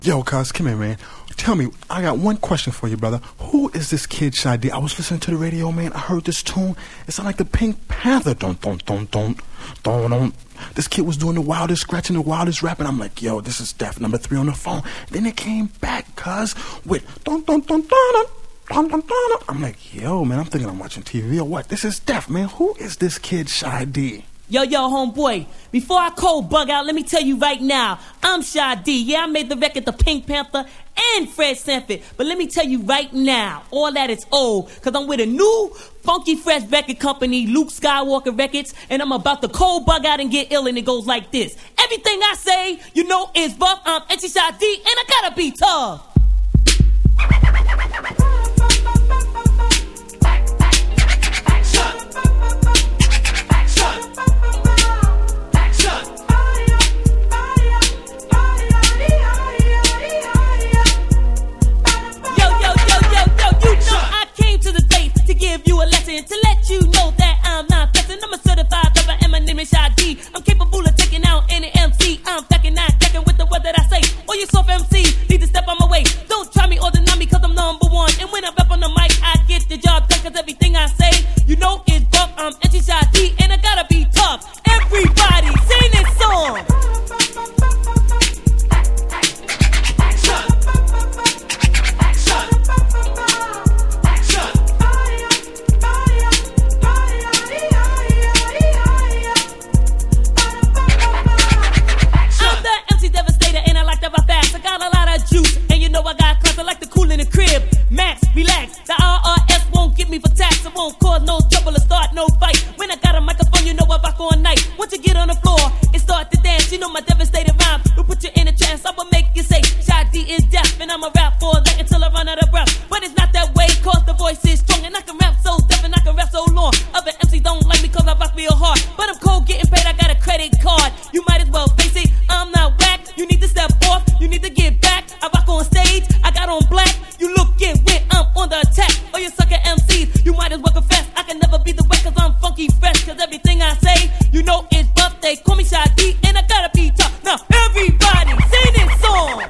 Yo, cuz, come here, man. Tell me, I got one question for you, brother. Who is this kid, Shy D? I was listening to the radio, man. I heard this tune. It sounded like the Pink Panther. Don't. This kid was doing the wildest scratching, the wildest rapping. I'm like, yo, this is Def number 3 on the phone. Then it came back, cuz, with I'm like, yo, man, I'm thinking I'm watching TV or what? This is Def, man. Who is this kid, Shy D? Yo, homeboy, before I cold bug out, let me tell you right now, I'm Shy D. Yeah, I made the record The Pink Panther and Fred Sanford. But let me tell you right now, all that is old, because I'm with a new, funky, fresh record company, Luke Skywalker Records, and I'm about to cold bug out and get ill, and it goes like this. Everything I say, you know, is buff. I'm Etchy Shy D, and I gotta be tough. Give you a lesson to let you know that I'm not flexing. I'm a certified rapper and my name is Shy D. I'm capable of taking out any MC. I'm fucking not checking with the word that I say. All you soft MCs need to step on my way. Don't try me or deny me cause I'm number one. And when I rap on the mic, I get the job done cause everything I say, you know, is buff. I'm Etchy Shy D and I gotta be tough. Everybody sing this song. I got class, I like to cool in the crib. Max, relax, the IRS won't get me for tax. I won't cause no trouble or start no fight. When I got a microphone, you know I rock all night. Once you get on the floor and start to dance, you know my devastating rhyme will put you in a trance. I will make you say, Shy D is deaf, and I'ma rap for that until I run out of breath. But it's not that way, cause the voice is strong, and I can rap so deaf and I can rap so long. Other MCs don't like me cause I rock real hard, but I'm cold getting paid, I got a credit card. You might as well face it, I'm not whack. You need to step off, you need to get back. I rock on stage, I got on black. You looking when I'm on the attack. Oh, you sucker MCs, you might as well confess. I can never be the way cause I'm funky fresh. Cause everything I say, you know it's buff. They call me Shy D and I gotta be tough. Now everybody sing this song.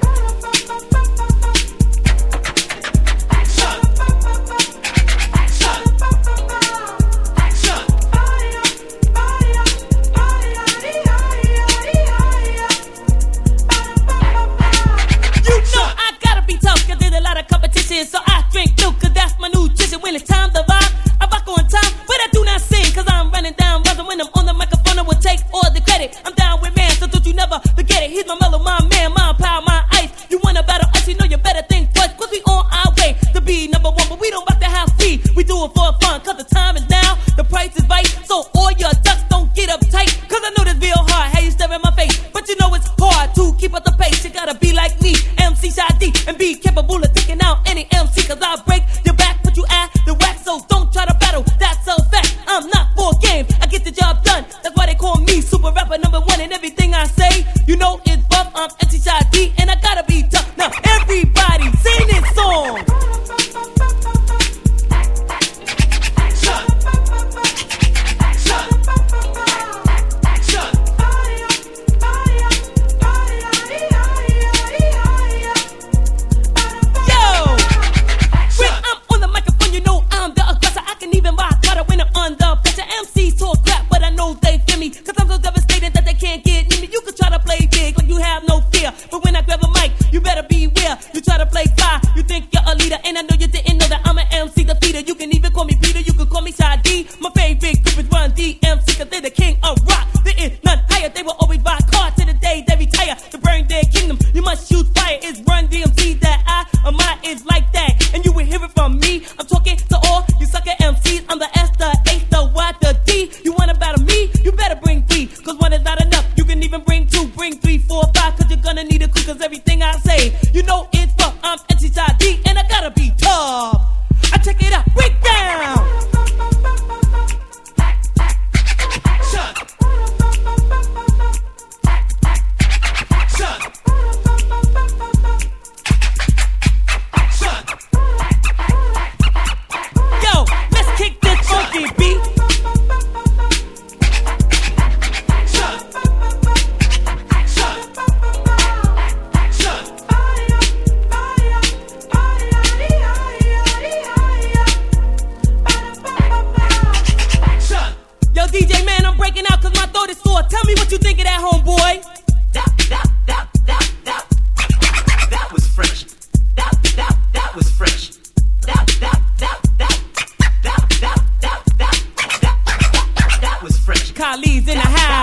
So I drink milk, cause that's my nutrition. When it's time to rock, I rock on time, but I do not sing, cause I'm running down rhythm. When I'm on the microphone, I will take all the credit. I'm down with man, so don't you never forget it. He's my mellow, my man, my power, my ice. You wanna battle ice, you know you better think twice, cause we on our way to be number one. But we don't rock to have free, we do it for fun, cause the time is now, the price is right. So all your ducks don't get uptight, cause I know this real hard, how you stare in my face. But you know it's hard to keep up the pace. You gotta be like me, MC Shy D, and be capable of taking out any MC, cause I'll break your back, put you at the whack. So don't try to battle, that's a fact. I'm not for games, I get the job done. That's why they call me super rapper number one. And everything I say, you know it's buff. I'm Etchy Shy D and I gotta be tough. Now everybody sing this song. Cause I'm so devastated that they can't get near me. You could try to play big like you have no fear, but when I grab a mic, you better beware. You try to play fly, you think you're a leader, and I know you didn't know that I'm an MC defeater. You can even call me Peter, you can call me Shy D. My favorite group is Run DMC, cause they're the king of rock. There is none higher, they will always rock hard to the day they retire. To burn their kingdom, you must shoot fire. It's Run DMC that I, or mine is like that. And you will hear it from me, I'm talking to all you sucker MCs. I'm the S, the H, the Y, the D. You wanna battle me? You better bring 3, cause 1 is not enough. You can even bring 2, bring 3, 4, 5, cause you're gonna need a crew. Cause everything I say, you know it's rough. I'm Etchy Shy D and I gotta be tough. I check it out, break down. Yo, let's kick this funky beat. colleagues in the house.